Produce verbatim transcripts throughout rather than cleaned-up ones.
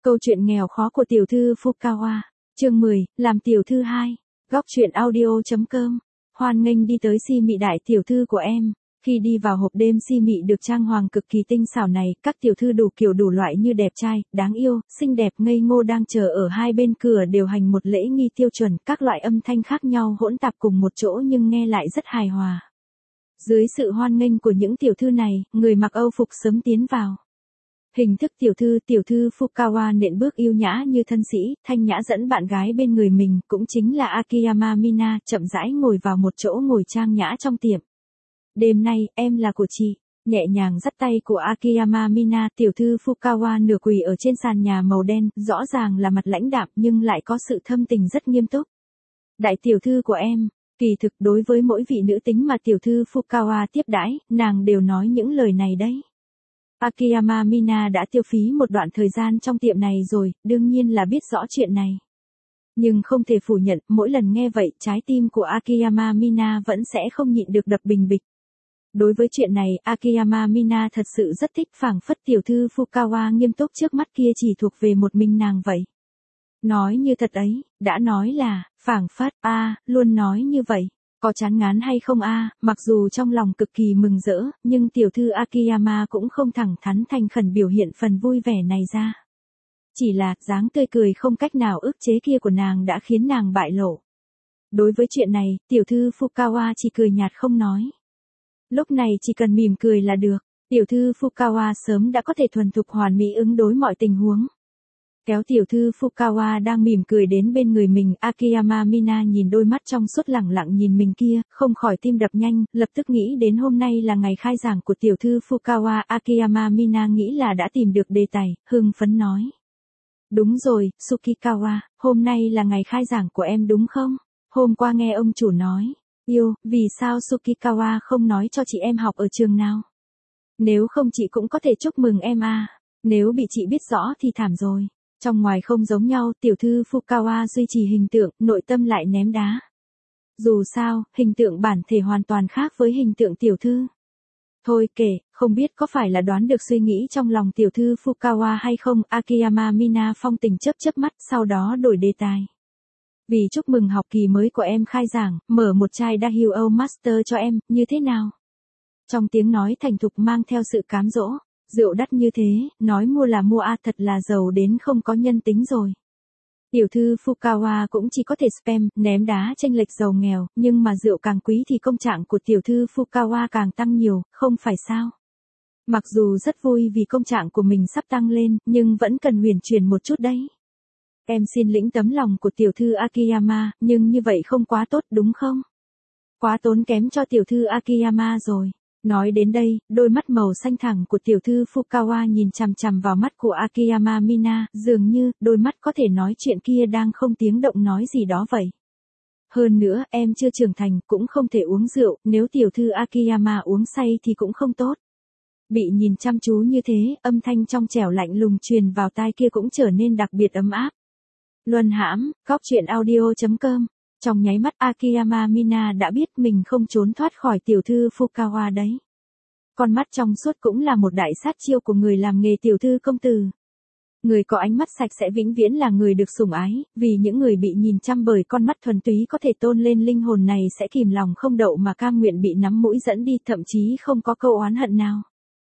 Câu chuyện nghèo khó của tiểu thư Fukawa. Chương mười, làm tiểu thư hai. Góc truyện audio.com. Hoan nghênh đi tới si mị đại tiểu thư của em. Khi đi vào hộp đêm si mị được trang hoàng cực kỳ tinh xảo này, các tiểu thư đủ kiểu đủ loại như đẹp trai, đáng yêu, xinh đẹp, ngây ngô đang chờ ở hai bên cửa đều hành một lễ nghi tiêu chuẩn, các loại âm thanh khác nhau hỗn tạp cùng một chỗ nhưng nghe lại rất hài hòa. Dưới sự hoan nghênh của những tiểu thư này, người mặc Âu phục sớm tiến vào. Hình thức tiểu thư, tiểu thư Fukawa nện bước yêu nhã như thân sĩ, thanh nhã dẫn bạn gái bên người mình, cũng chính là Akiyama Mina, chậm rãi ngồi vào một chỗ ngồi trang nhã trong tiệm. Đêm nay, em là của chị. Nhẹ nhàng dắt tay của Akiyama Mina, tiểu thư Fukawa nửa quỳ ở trên sàn nhà màu đen, rõ ràng là mặt lãnh đạm nhưng lại có sự thâm tình rất nghiêm túc. Đại tiểu thư của em. Kỳ thực đối với mỗi vị nữ tính mà tiểu thư Fukawa tiếp đãi, nàng đều nói những lời này đấy. Akiyama Mina đã tiêu phí một đoạn thời gian trong tiệm này rồi, đương nhiên là biết rõ chuyện này. Nhưng không thể phủ nhận, mỗi lần nghe vậy, trái tim của Akiyama Mina vẫn sẽ không nhịn được đập bình bịch. Đối với chuyện này, Akiyama Mina thật sự rất thích, phảng phất tiểu thư Fukawa nghiêm túc trước mắt kia chỉ thuộc về một mình nàng vậy. Nói như thật ấy, đã nói là, phảng phất, a, à, luôn nói như vậy. Có chán ngán hay không a? À, mặc dù trong lòng cực kỳ mừng rỡ, nhưng tiểu thư Akiyama cũng không thẳng thắn thành khẩn biểu hiện phần vui vẻ này ra. Chỉ là, dáng tươi cười không cách nào ức chế kia của nàng đã khiến nàng bại lộ. Đối với chuyện này, tiểu thư Fukawa chỉ cười nhạt không nói. Lúc này chỉ cần mỉm cười là được, tiểu thư Fukawa sớm đã có thể thuần thục hoàn mỹ ứng đối mọi tình huống. Kéo tiểu thư Fukawa đang mỉm cười đến bên người mình, Akiyama Mina nhìn đôi mắt trong suốt lẳng lặng nhìn mình kia, không khỏi tim đập nhanh, lập tức nghĩ đến hôm nay là ngày khai giảng của tiểu thư Fukawa. Akiyama Mina nghĩ là đã tìm được đề tài, hưng phấn nói. Đúng rồi, Tsukikawa, hôm nay là ngày khai giảng của em đúng không? Hôm qua nghe ông chủ nói. Yêu, vì sao Tsukikawa không nói cho chị em học ở trường nào? Nếu không chị cũng có thể chúc mừng em à. Nếu bị chị biết rõ thì thảm rồi. Trong ngoài không giống nhau, tiểu thư Fukawa duy trì hình tượng, nội tâm lại ném đá. Dù sao, hình tượng bản thể hoàn toàn khác với hình tượng tiểu thư. Thôi kể, không biết có phải là đoán được suy nghĩ trong lòng tiểu thư Fukawa hay không, Akiyama Mina phong tình chớp chớp mắt, sau đó đổi đề tài. Vì chúc mừng học kỳ mới của em khai giảng, mở một chai Dahyuo Master cho em, như thế nào? Trong tiếng nói thành thục mang theo sự cám dỗ. Rượu đắt như thế, nói mua là mua a, à, thật là giàu đến không có nhân tính rồi. Tiểu thư Fukawa cũng chỉ có thể spam, ném đá chênh lệch giàu nghèo, nhưng mà rượu càng quý thì công trạng của tiểu thư Fukawa càng tăng nhiều, không phải sao? Mặc dù rất vui vì công trạng của mình sắp tăng lên, nhưng vẫn cần huyền chuyển một chút đấy. Em xin lĩnh tấm lòng của tiểu thư Akiyama, nhưng như vậy không quá tốt đúng không? Quá tốn kém cho tiểu thư Akiyama rồi. Nói đến đây, đôi mắt màu xanh thẳm của tiểu thư Fukawa nhìn chằm chằm vào mắt của Akiyama Mina, dường như, đôi mắt có thể nói chuyện kia đang không tiếng động nói gì đó vậy. Hơn nữa, em chưa trưởng thành, cũng không thể uống rượu, nếu tiểu thư Akiyama uống say thì cũng không tốt. Bị nhìn chăm chú như thế, âm thanh trong trẻo lạnh lùng truyền vào tai kia cũng trở nên đặc biệt ấm áp. Luân hãm, góc truyện audio.com. Trong nháy mắt Akiyama Mina đã biết mình không trốn thoát khỏi tiểu thư Fukawa đấy. Con mắt trong suốt cũng là một đại sát chiêu của người làm nghề tiểu thư công tử. Người có ánh mắt sạch sẽ vĩnh viễn là người được sủng ái, vì những người bị nhìn chăm bởi con mắt thuần túy có thể tôn lên linh hồn này sẽ kìm lòng không đậu mà cam nguyện bị nắm mũi dẫn đi, thậm chí không có câu oán hận nào.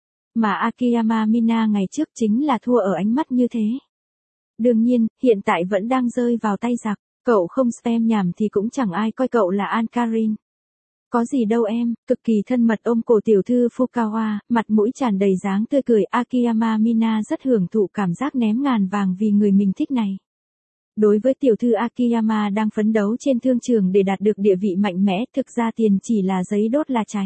Mà Akiyama Mina ngày trước chính là thua ở ánh mắt như thế. Đương nhiên, hiện tại vẫn đang rơi vào tay giặc. Cậu không spam nhảm thì cũng chẳng ai coi cậu là Ankarin. Có gì đâu em, cực kỳ thân mật ôm cổ tiểu thư Fukawa, mặt mũi tràn đầy dáng tươi cười. Akiyama Mina rất hưởng thụ cảm giác ném ngàn vàng vì người mình thích này. Đối với tiểu thư Akiyama đang phấn đấu trên thương trường để đạt được địa vị mạnh mẽ, thực ra tiền chỉ là giấy đốt là cháy.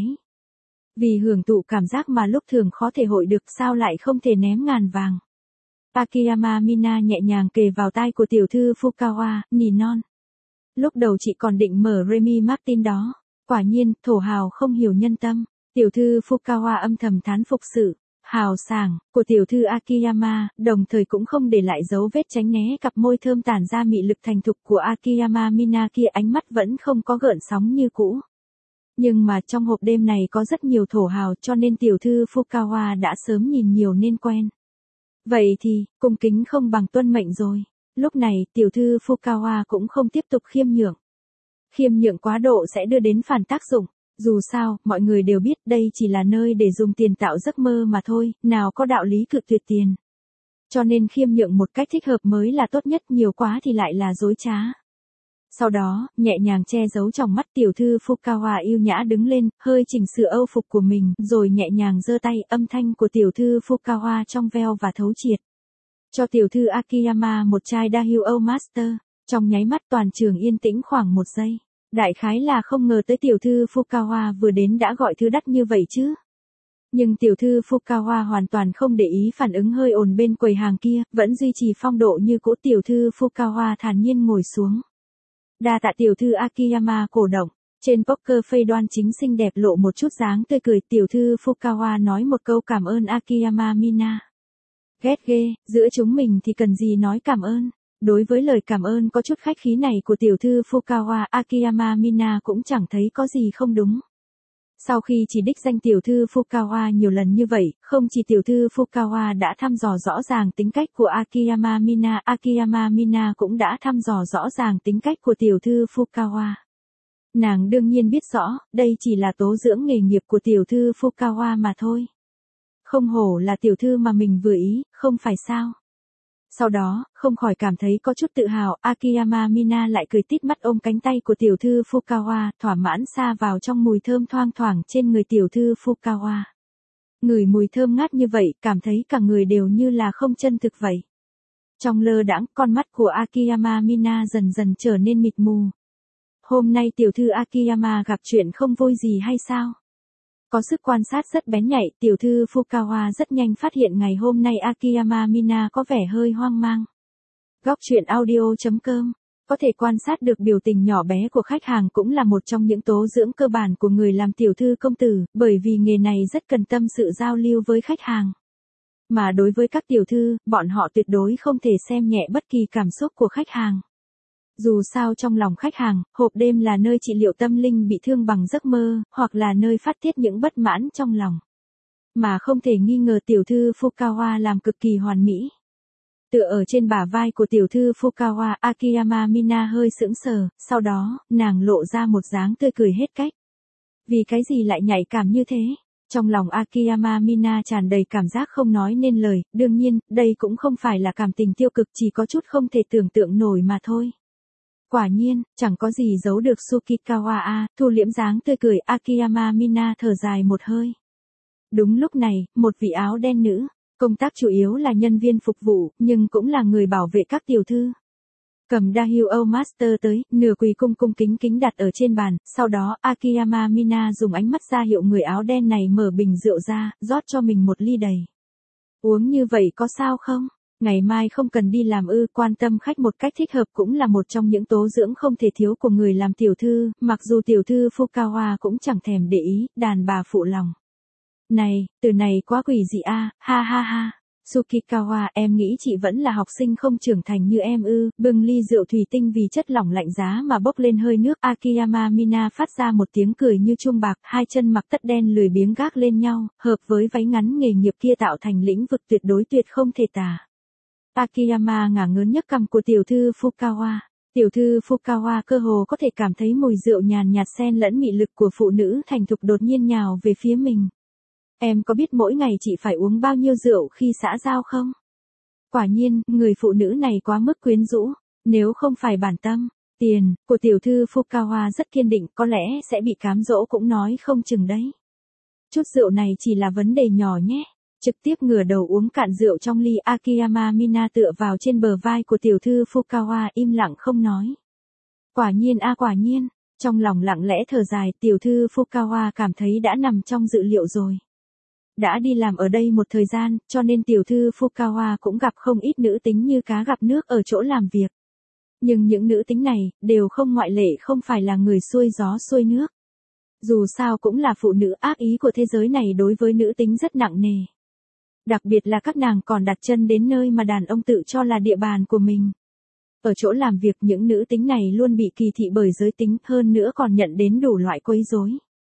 Vì hưởng thụ cảm giác mà lúc thường khó thể hội được, sao lại không thể ném ngàn vàng. Akiyama Mina nhẹ nhàng kề vào tai của tiểu thư Fukawa, nỉ non. Lúc đầu chị còn định mở Remy Martin đó. Quả nhiên, thổ hào không hiểu nhân tâm. Tiểu thư Fukawa âm thầm thán phục sự hào sảng của tiểu thư Akiyama, đồng thời cũng không để lại dấu vết tránh né cặp môi thơm tản ra mị lực thành thục của Akiyama Mina kia, ánh mắt vẫn không có gợn sóng như cũ. Nhưng mà trong hộp đêm này có rất nhiều thổ hào cho nên tiểu thư Fukawa đã sớm nhìn nhiều nên quen. Vậy thì, cung kính không bằng tuân mệnh rồi. Lúc này, tiểu thư Fukawa cũng không tiếp tục khiêm nhượng. Khiêm nhượng quá độ sẽ đưa đến phản tác dụng. Dù sao, mọi người đều biết đây chỉ là nơi để dùng tiền tạo giấc mơ mà thôi, nào có đạo lý cự tuyệt tiền. Cho nên khiêm nhượng một cách thích hợp mới là tốt nhất, nhiều quá thì lại là dối trá. Sau đó, nhẹ nhàng che giấu trong mắt, tiểu thư Fukawa yêu nhã đứng lên, hơi chỉnh sửa âu phục của mình, rồi nhẹ nhàng giơ tay, âm thanh của tiểu thư Fukawa trong veo và thấu triệt. Cho tiểu thư Akiyama một chai Daihyuo Master. Trong nháy mắt toàn trường yên tĩnh khoảng một giây. Đại khái là không ngờ tới tiểu thư Fukawa vừa đến đã gọi thứ đắt như vậy chứ. Nhưng tiểu thư Fukawa hoàn toàn không để ý phản ứng hơi ồn bên quầy hàng kia, vẫn duy trì phong độ như cũ. Tiểu thư Fukawa thản nhiên ngồi xuống. Đa tạ tiểu thư Akiyama cổ động. Trên poker face đoan chính xinh đẹp lộ một chút dáng tươi cười. Tiểu thư Fukawa nói một câu cảm ơn Akiyama Mina. Ghét ghê, giữa chúng mình thì cần gì nói cảm ơn. Đối với lời cảm ơn có chút khách khí này của tiểu thư Fukawa, Akiyama Mina cũng chẳng thấy có gì không đúng. Sau khi chỉ đích danh tiểu thư Fukawa nhiều lần như vậy, không chỉ tiểu thư Fukawa đã thăm dò rõ ràng tính cách của Akiyama Mina, Akiyama Mina cũng đã thăm dò rõ ràng tính cách của tiểu thư Fukawa. Nàng đương nhiên biết rõ, đây chỉ là tố dưỡng nghề nghiệp của tiểu thư Fukawa mà thôi. Không hổ là tiểu thư mà mình vừa ý, không phải sao? Sau đó, không khỏi cảm thấy có chút tự hào, Akiyama Mina lại cười tít mắt ôm cánh tay của tiểu thư Fukawa, thỏa mãn sa vào trong mùi thơm thoang thoảng trên người tiểu thư Fukawa. Ngửi mùi thơm ngát như vậy, cảm thấy cả người đều như là không chân thực vậy. Trong lơ đãng, con mắt của Akiyama Mina dần dần trở nên mịt mù. Hôm nay tiểu thư Akiyama gặp chuyện không vui gì hay sao? Có sức quan sát rất bén nhạy, tiểu thư Fukawa rất nhanh phát hiện ngày hôm nay Akiyama Mina có vẻ hơi hoang mang. Góc truyện audio chấm com. Có thể quan sát được biểu tình nhỏ bé của khách hàng cũng là một trong những tố dưỡng cơ bản của người làm tiểu thư công tử, bởi vì nghề này rất cần tâm sự giao lưu với khách hàng. Mà đối với các tiểu thư, bọn họ tuyệt đối không thể xem nhẹ bất kỳ cảm xúc của khách hàng. Dù sao trong lòng khách hàng, hộp đêm là nơi trị liệu tâm linh bị thương bằng giấc mơ, hoặc là nơi phát tiết những bất mãn trong lòng. Mà không thể nghi ngờ tiểu thư Fukawa làm cực kỳ hoàn mỹ. Tựa ở trên bả vai của tiểu thư Fukawa, Akiyama Mina hơi sững sờ, sau đó, nàng lộ ra một dáng tươi cười hết cách. Vì cái gì lại nhạy cảm như thế? Trong lòng Akiyama Mina tràn đầy cảm giác không nói nên lời, đương nhiên, đây cũng không phải là cảm tình tiêu cực, chỉ có chút không thể tưởng tượng nổi mà thôi. Quả nhiên, chẳng có gì giấu được Tsukikawa a, thu liễm dáng tươi cười, Akiyama Mina thở dài một hơi. Đúng lúc này, một vị áo đen nữ, công tác chủ yếu là nhân viên phục vụ, nhưng cũng là người bảo vệ các tiểu thư. Cầm Daihyuo Master tới, nửa quỳ cung cung kính kính đặt ở trên bàn, sau đó Akiyama Mina dùng ánh mắt ra hiệu người áo đen này mở bình rượu ra, rót cho mình một ly đầy. Uống như vậy có sao không? Ngày mai không cần đi làm ư, quan tâm khách một cách thích hợp cũng là một trong những tố dưỡng không thể thiếu của người làm tiểu thư, mặc dù tiểu thư Fukawa cũng chẳng thèm để ý, đàn bà phụ lòng. Này, từ này quá quỷ dị a, ha ha ha. Tsukikawa, em nghĩ chị vẫn là học sinh không trưởng thành như em ư, bưng ly rượu thủy tinh vì chất lỏng lạnh giá mà bốc lên hơi nước. Akiyama Mina phát ra một tiếng cười như chuông bạc, hai chân mặc tất đen lười biếng gác lên nhau, hợp với váy ngắn nghề nghiệp kia tạo thành lĩnh vực tuyệt đối tuyệt không thể tả. Akiyama ngả ngớn nhấc cằm của tiểu thư Fukawa. Tiểu thư Fukawa cơ hồ có thể cảm thấy mùi rượu nhàn nhạt xen lẫn mị lực của phụ nữ thành thục đột nhiên nhào về phía mình. Em có biết mỗi ngày chị phải uống bao nhiêu rượu khi xã giao không? Quả nhiên, người phụ nữ này quá mức quyến rũ. Nếu không phải bản tâm, tiền, của tiểu thư Fukawa rất kiên định, có lẽ sẽ bị cám dỗ cũng nói không chừng đấy. Chút rượu này chỉ là vấn đề nhỏ nhé. Trực tiếp ngửa đầu uống cạn rượu trong ly. Akiyama Mina tựa vào trên bờ vai của tiểu thư Fukawa im lặng không nói. Quả nhiên a quả nhiên, trong lòng lặng lẽ thở dài, tiểu thư Fukawa cảm thấy đã nằm trong dự liệu rồi. Đã đi làm ở đây một thời gian, cho nên tiểu thư Fukawa cũng gặp không ít nữ tính như cá gặp nước ở chỗ làm việc. Nhưng những nữ tính này, đều không ngoại lệ không phải là người xuôi gió xuôi nước. Dù sao cũng là phụ nữ, ác ý của thế giới này đối với nữ tính rất nặng nề. Đặc biệt là các nàng còn đặt chân đến nơi mà đàn ông tự cho là địa bàn của mình. Ở chỗ làm việc những nữ tính này luôn bị kỳ thị bởi giới tính, hơn nữa còn nhận đến đủ loại quấy rối.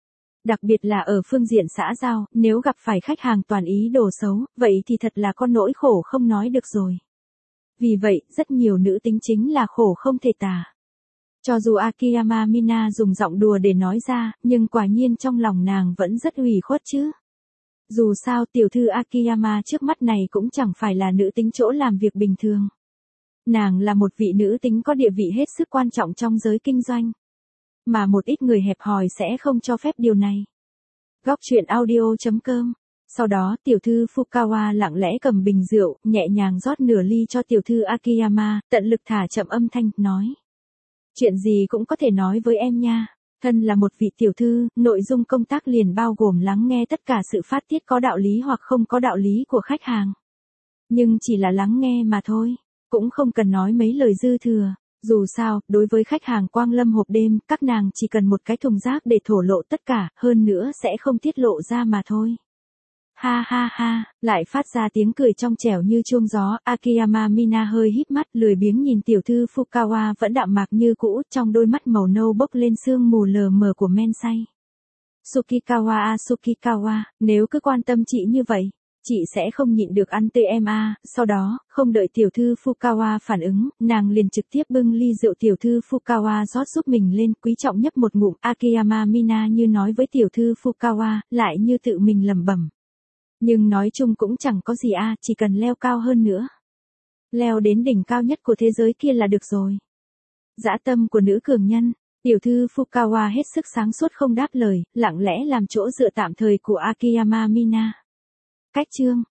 Đặc biệt là ở phương diện xã giao, nếu gặp phải khách hàng toàn ý đồ xấu, vậy thì thật là con nỗi khổ không nói được rồi. Vì vậy, rất nhiều nữ tính chính là khổ không thể tả. Cho dù Akiyama Mina dùng giọng đùa để nói ra, nhưng quả nhiên trong lòng nàng vẫn rất ủy khuất chứ. Dù sao tiểu thư Akiyama trước mắt này cũng chẳng phải là nữ tính chỗ làm việc bình thường. Nàng là một vị nữ tính có địa vị hết sức quan trọng trong giới kinh doanh. Mà một ít người hẹp hòi sẽ không cho phép điều này. Góc truyện audio chấm com. Sau đó tiểu thư Fukawa lặng lẽ cầm bình rượu, nhẹ nhàng rót nửa ly cho tiểu thư Akiyama, tận lực thả chậm âm thanh, nói. Chuyện gì cũng có thể nói với em nha. Thân là một vị tiểu thư, nội dung công tác liền bao gồm lắng nghe tất cả sự phát tiết có đạo lý hoặc không có đạo lý của khách hàng. Nhưng chỉ là lắng nghe mà thôi, cũng không cần nói mấy lời dư thừa. Dù sao, đối với khách hàng Quang Lâm hộp đêm, các nàng chỉ cần một cái thùng rác để thổ lộ tất cả, hơn nữa sẽ không tiết lộ ra mà thôi. Ha ha ha, lại phát ra tiếng cười trong trẻo như chuông gió, Akiyama Mina hơi híp mắt, lười biếng nhìn tiểu thư Fukawa vẫn đạm mạc như cũ, trong đôi mắt màu nâu bốc lên sương mù lờ mờ của men say. Sukikawa a Sukikawa, nếu cứ quan tâm chị như vậy, chị sẽ không nhịn được ăn tươi em a. Sau đó, không đợi tiểu thư Fukawa phản ứng, nàng liền trực tiếp bưng ly rượu tiểu thư Fukawa rót giúp mình lên, quý trọng nhấp một ngụm. Akiyama Mina như nói với tiểu thư Fukawa, lại như tự mình lẩm bẩm. Nhưng nói chung cũng chẳng có gì a, chỉ cần leo cao hơn nữa. Leo đến đỉnh cao nhất của thế giới kia là được rồi. Dã tâm của nữ cường nhân, tiểu thư Fukawa hết sức sáng suốt không đáp lời, lặng lẽ làm chỗ dựa tạm thời của Akiyama Mina. Cách chương